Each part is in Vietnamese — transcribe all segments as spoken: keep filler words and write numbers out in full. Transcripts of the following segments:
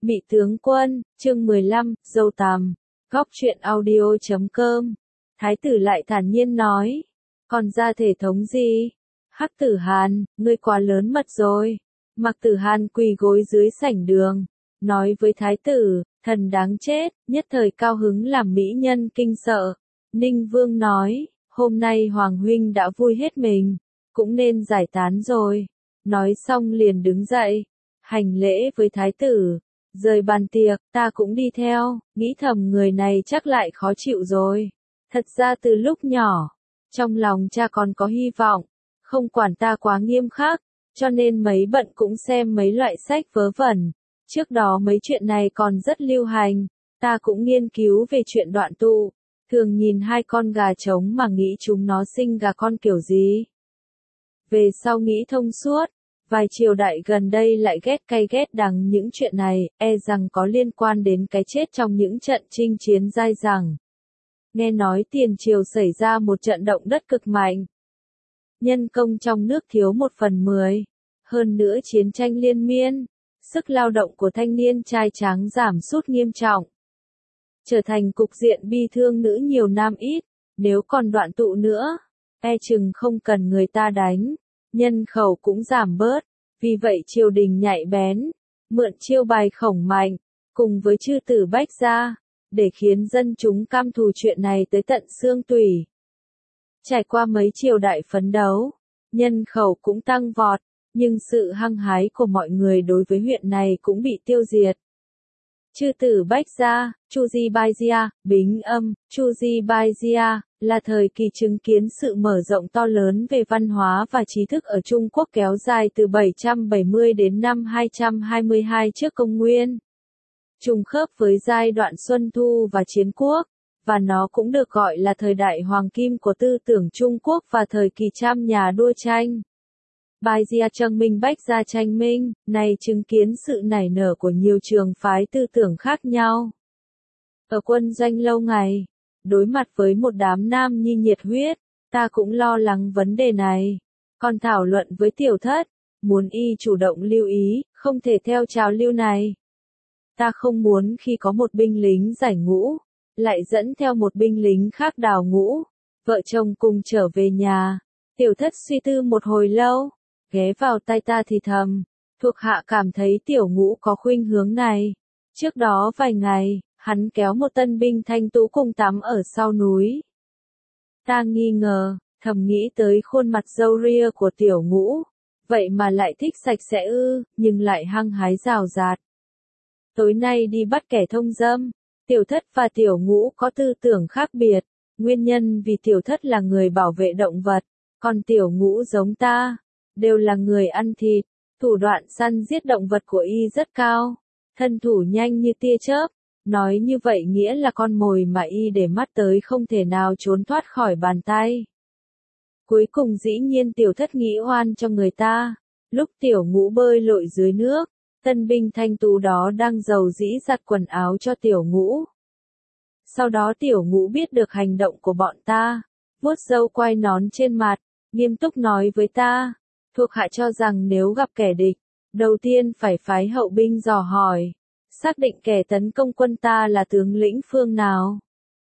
Mị tướng quân, chương mười lăm, dâu tằm, góc truyện audio chấm com. Thái tử lại thản nhiên nói, còn ra thể thống gì? Hắc Tử Hàn, ngươi quá lớn mật rồi. Mạc Tử Hàn quỳ gối dưới sảnh đường, nói với thái tử, thần đáng chết, nhất thời cao hứng làm mỹ nhân kinh sợ. Ninh Vương nói, hôm nay Hoàng huynh đã vui hết mình, cũng nên giải tán rồi. Nói xong liền đứng dậy, hành lễ với thái tử, rời bàn tiệc, ta cũng đi theo, nghĩ thầm người này chắc lại khó chịu rồi. Thật ra từ lúc nhỏ, trong lòng cha còn có hy vọng, không quản ta quá nghiêm khắc, cho nên mấy bận cũng xem mấy loại sách vớ vẩn. Trước đó mấy chuyện này còn rất lưu hành, ta cũng nghiên cứu về chuyện đoạn tụ, thường nhìn hai con gà trống mà nghĩ chúng nó sinh gà con kiểu gì. Về sau nghĩ thông suốt, vài triều đại gần đây lại ghét cay ghét đắng những chuyện này, e rằng có liên quan đến cái chết trong những trận chinh chiến dai dẳng. Nghe nói tiền triều xảy ra một trận động đất cực mạnh. Nhân công trong nước thiếu một phần mười. Hơn nữa chiến tranh liên miên, sức lao động của thanh niên trai tráng giảm sút nghiêm trọng. Trở thành cục diện bi thương nữ nhiều nam ít, nếu còn đoạn tụ nữa, e chừng không cần người ta đánh, nhân khẩu cũng giảm bớt, vì vậy triều đình nhạy bén, mượn chiêu bài khổng mạnh, cùng với chư tử bách gia, để khiến dân chúng cam thù chuyện này tới tận xương tủy. Trải qua mấy triều đại phấn đấu, nhân khẩu cũng tăng vọt, nhưng sự hăng hái của mọi người đối với huyện này cũng bị tiêu diệt. Chư tử bách gia, Chu Di Bai Gia, Bính Âm, Chu Di Bai Gia, là thời kỳ chứng kiến sự mở rộng to lớn về văn hóa và trí thức ở Trung Quốc kéo dài từ bảy trăm bảy mươi đến năm hai trăm hai mươi hai trước công nguyên. Trùng khớp với giai đoạn Xuân Thu và Chiến Quốc, và nó cũng được gọi là thời đại hoàng kim của tư tưởng Trung Quốc và thời kỳ trăm nhà đua tranh. Bai Gia Trâng Minh Bách Gia tranh minh, này chứng kiến sự nảy nở của nhiều trường phái tư tưởng khác nhau. Ở quân doanh lâu ngày, đối mặt với một đám nam nhi nhiệt huyết, ta cũng lo lắng vấn đề này. Còn thảo luận với tiểu thất, muốn y chủ động lưu ý, không thể theo trào lưu này. Ta không muốn khi có một binh lính giải ngũ, lại dẫn theo một binh lính khác đào ngũ, vợ chồng cùng trở về nhà. Tiểu thất suy tư một hồi lâu, ghé vào tai ta thì thầm, thuộc hạ cảm thấy tiểu ngũ có khuynh hướng này. Trước đó vài ngày, hắn kéo một tân binh thanh tú cùng tắm ở sau núi. Ta nghi ngờ, thầm nghĩ tới khuôn mặt râu ria của tiểu ngũ, vậy mà lại thích sạch sẽ ư, nhưng lại hăng hái rào rạt. Tối nay đi bắt kẻ thông dâm, tiểu thất và tiểu ngũ có tư tưởng khác biệt, nguyên nhân vì tiểu thất là người bảo vệ động vật, còn tiểu ngũ giống ta, đều là người ăn thịt, thủ đoạn săn giết động vật của y rất cao, thân thủ nhanh như tia chớp, nói như vậy nghĩa là con mồi mà y để mắt tới không thể nào trốn thoát khỏi bàn tay. Cuối cùng dĩ nhiên tiểu thất nghĩ oan cho người ta, lúc tiểu ngũ bơi lội dưới nước, tân binh thanh tú đó đang dầu dĩ giặt quần áo cho tiểu ngũ. Sau đó tiểu ngũ biết được hành động của bọn ta, vuốt râu quai nón trên mặt, nghiêm túc nói với ta, thuộc hạ cho rằng nếu gặp kẻ địch, đầu tiên phải phái hậu binh dò hỏi, xác định kẻ tấn công quân ta là tướng lĩnh phương nào.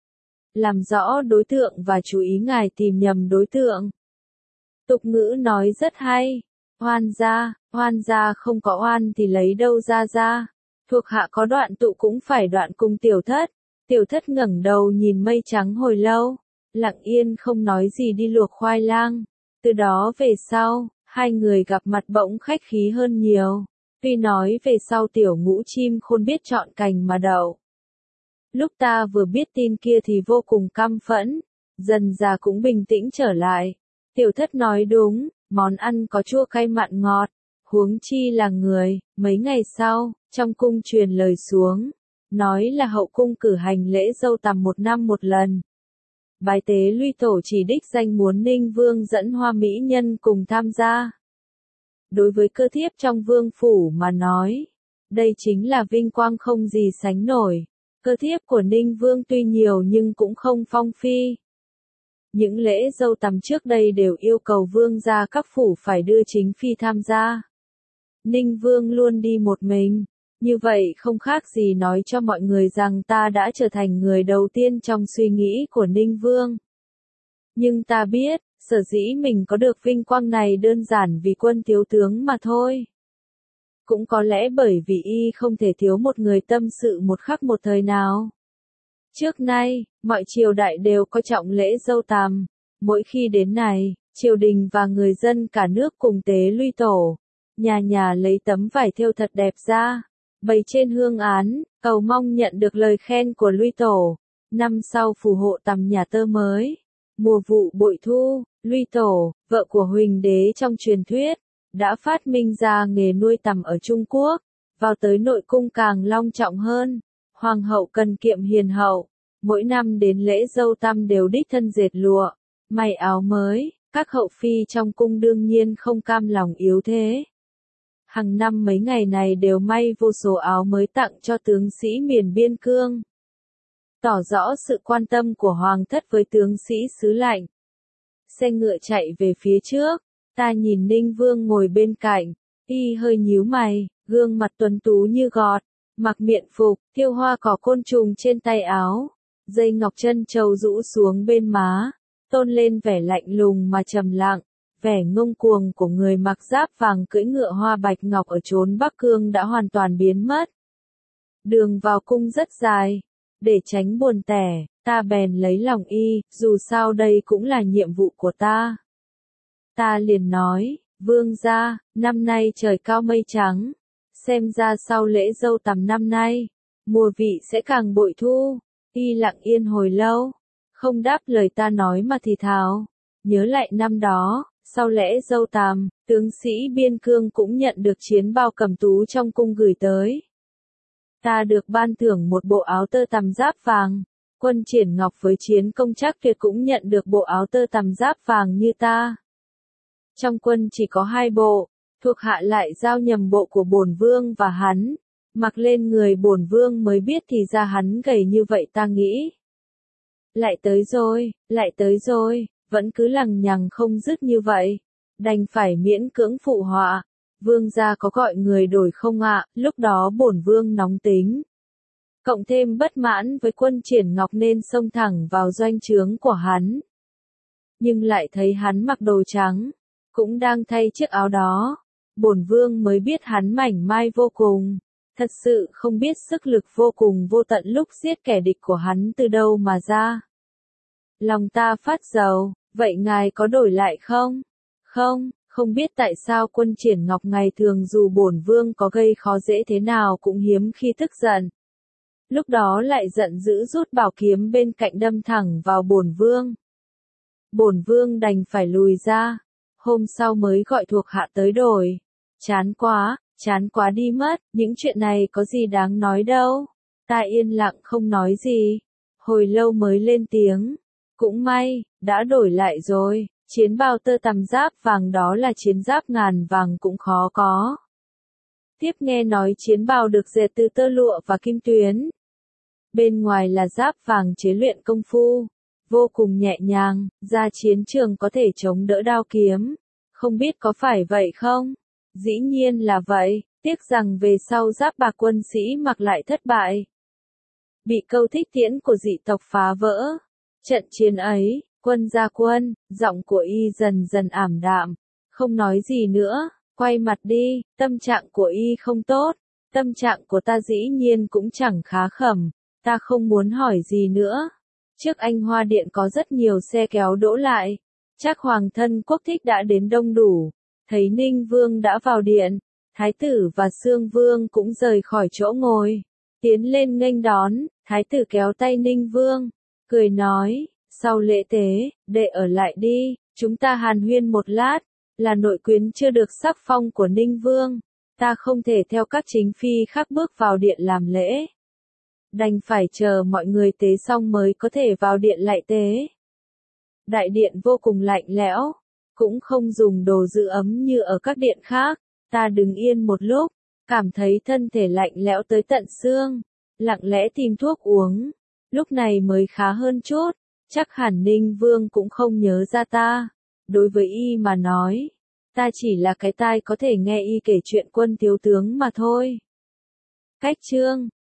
Làm rõ đối tượng và chú ý ngài tìm nhầm đối tượng. Tục ngữ nói rất hay, oan gia, oan gia không có oan thì lấy đâu ra ra. Thuộc hạ có đoạn tụ cũng phải đoạn cùng tiểu thất. Tiểu thất ngẩng đầu nhìn mây trắng hồi lâu, lặng yên không nói gì đi luộc khoai lang. Từ đó về sau, hai người gặp mặt bỗng khách khí hơn nhiều. Tuy nói về sau tiểu ngũ chim khôn biết chọn cành mà đậu. Lúc ta vừa biết tin kia thì vô cùng căm phẫn, dần dà cũng bình tĩnh trở lại. Tiểu thất nói đúng, món ăn có chua cay mặn ngọt, huống chi là người. Mấy ngày sau, trong cung truyền lời xuống, nói là hậu cung cử hành lễ dâu tằm một năm một lần. Bái tế Luy Tổ chỉ đích danh muốn Ninh Vương dẫn hoa mỹ nhân cùng tham gia. Đối với cơ thiếp trong vương phủ mà nói, đây chính là vinh quang không gì sánh nổi. Cơ thiếp của Ninh Vương tuy nhiều nhưng cũng không phong phi. Những lễ dâu tằm trước đây đều yêu cầu vương gia các phủ phải đưa chính phi tham gia. Ninh Vương luôn đi một mình, Như vậy không khác gì nói cho mọi người rằng ta đã trở thành người đầu tiên trong suy nghĩ của Ninh Vương. Nhưng ta biết, sở dĩ mình có được vinh quang này đơn giản vì quân thiếu tướng mà thôi. Cũng có lẽ bởi vì y không thể thiếu một người tâm sự một khắc một thời nào. Trước nay, mọi triều đại đều coi trọng lễ dâu tằm. Mỗi khi đến này, triều đình và người dân cả nước cùng tế Luy Tổ. Nhà nhà lấy tấm vải thêu thật đẹp ra, bày trên hương án, cầu mong nhận được lời khen của Luy Tổ. Năm sau phù hộ tằm nhà tơ mới. Mùa vụ bội thu, Luy Tổ, vợ của Huỳnh đế trong truyền thuyết, đã phát minh ra nghề nuôi tằm ở Trung Quốc. Vào tới nội cung càng long trọng hơn. Hoàng hậu cần kiệm hiền hậu. Mỗi năm đến lễ dâu tằm đều đích thân dệt lụa, may áo mới. Các hậu phi trong cung đương nhiên không cam lòng yếu thế. Hàng năm mấy ngày này đều may vô số áo mới tặng cho tướng sĩ miền biên cương. Tỏ rõ sự quan tâm của hoàng thất với tướng sĩ xứ lạnh. Xe ngựa chạy về phía trước, ta nhìn Ninh Vương ngồi bên cạnh, y hơi nhíu mày, gương mặt tuấn tú như gọt, mặc miện phục, thêu hoa cỏ côn trùng trên tay áo, dây ngọc chân châu rũ xuống bên má, tôn lên vẻ lạnh lùng mà trầm lặng. Vẻ ngông cuồng của người mặc giáp vàng cưỡi ngựa hoa bạch ngọc ở chốn Bắc Cương đã hoàn toàn biến mất. Đường vào cung rất dài. Để tránh buồn tẻ, ta bèn lấy lòng y, dù sao đây cũng là nhiệm vụ của ta. Ta liền nói, vương gia, năm nay trời cao mây trắng. Xem ra sau lễ dâu tằm năm nay, mùa vị sẽ càng bội thu. Y lặng yên hồi lâu, không đáp lời ta nói mà thì thào. Nhớ lại năm đó. Sau lễ dâu tằm, tướng sĩ biên cương cũng nhận được chiến bao cầm tú trong cung gửi tới. Ta được ban thưởng một bộ áo tơ tằm giáp vàng. Quân Triển Ngọc với chiến công Trác Tuyệt cũng nhận được bộ áo tơ tằm giáp vàng như ta. Trong quân chỉ có hai bộ, thuộc hạ lại giao nhầm bộ của bổn vương và hắn. Mặc lên người bổn vương mới biết thì ra hắn gầy như vậy ta nghĩ. Lại tới rồi, lại tới rồi. Vẫn cứ lằng nhằng không dứt như vậy, đành phải miễn cưỡng phụ họa. Vương gia có gọi người đổi không ạ? Lúc đó bổn vương nóng tính. Cộng thêm bất mãn với quân Triển Ngọc nên xông thẳng vào doanh trướng của hắn. Nhưng lại thấy hắn mặc đồ trắng, cũng đang thay chiếc áo đó. Bổn vương mới biết hắn mảnh mai vô cùng. Thật sự không biết sức lực vô cùng vô tận lúc giết kẻ địch của hắn từ đâu mà ra. Lòng ta phát dầu. Vậy ngài có đổi lại không? Không, không biết tại sao quân Triển Ngọc ngày thường dù bổn vương có gây khó dễ thế nào cũng hiếm khi tức giận. Lúc đó lại giận dữ rút bảo kiếm bên cạnh đâm thẳng vào bổn vương. Bổn vương đành phải lùi ra. Hôm sau mới gọi thuộc hạ tới đổi. Chán quá, chán quá đi mất, những chuyện này có gì đáng nói đâu. Ta yên lặng không nói gì. Hồi lâu mới lên tiếng. Cũng may, đã đổi lại rồi, chiến bào tơ tằm giáp vàng đó là chiến giáp ngàn vàng cũng khó có. Tiếp nghe nói chiến bào được dệt từ tơ lụa và kim tuyến. Bên ngoài là giáp vàng chế luyện công phu, vô cùng nhẹ nhàng, ra chiến trường có thể chống đỡ đao kiếm. Không biết có phải vậy không? Dĩ nhiên là vậy, tiếc rằng về sau giáp bạc quân sĩ mặc lại thất bại. Bị câu thích tiễn của dị tộc phá vỡ. Trận chiến ấy, quân ra quân, giọng của y dần dần ảm đạm, không nói gì nữa, quay mặt đi, tâm trạng của y không tốt, tâm trạng của ta dĩ nhiên cũng chẳng khá khẩm, ta không muốn hỏi gì nữa. Trước Anh Hoa Điện có rất nhiều xe kéo đỗ lại, chắc hoàng thân quốc thích đã đến đông đủ, thấy Ninh Vương đã vào điện, Thái tử và Xương Vương cũng rời khỏi chỗ ngồi, tiến lên nghênh đón, Thái tử kéo tay Ninh Vương. Cười nói, sau lễ tế, đệ ở lại đi, chúng ta hàn huyên một lát, là nội quyến chưa được sắc phong của Ninh Vương, ta không thể theo các chính phi khác bước vào điện làm lễ. Đành phải chờ mọi người tế xong mới có thể vào điện lại tế. Đại điện vô cùng lạnh lẽo, cũng không dùng đồ giữ ấm như ở các điện khác, ta đứng yên một lúc, cảm thấy thân thể lạnh lẽo tới tận xương, lặng lẽ tìm thuốc uống. Lúc này mới khá hơn chút, chắc hẳn Ninh Vương cũng không nhớ ra ta. Đối với y mà nói, ta chỉ là cái tai có thể nghe y kể chuyện quân thiếu tướng mà thôi. Cách chương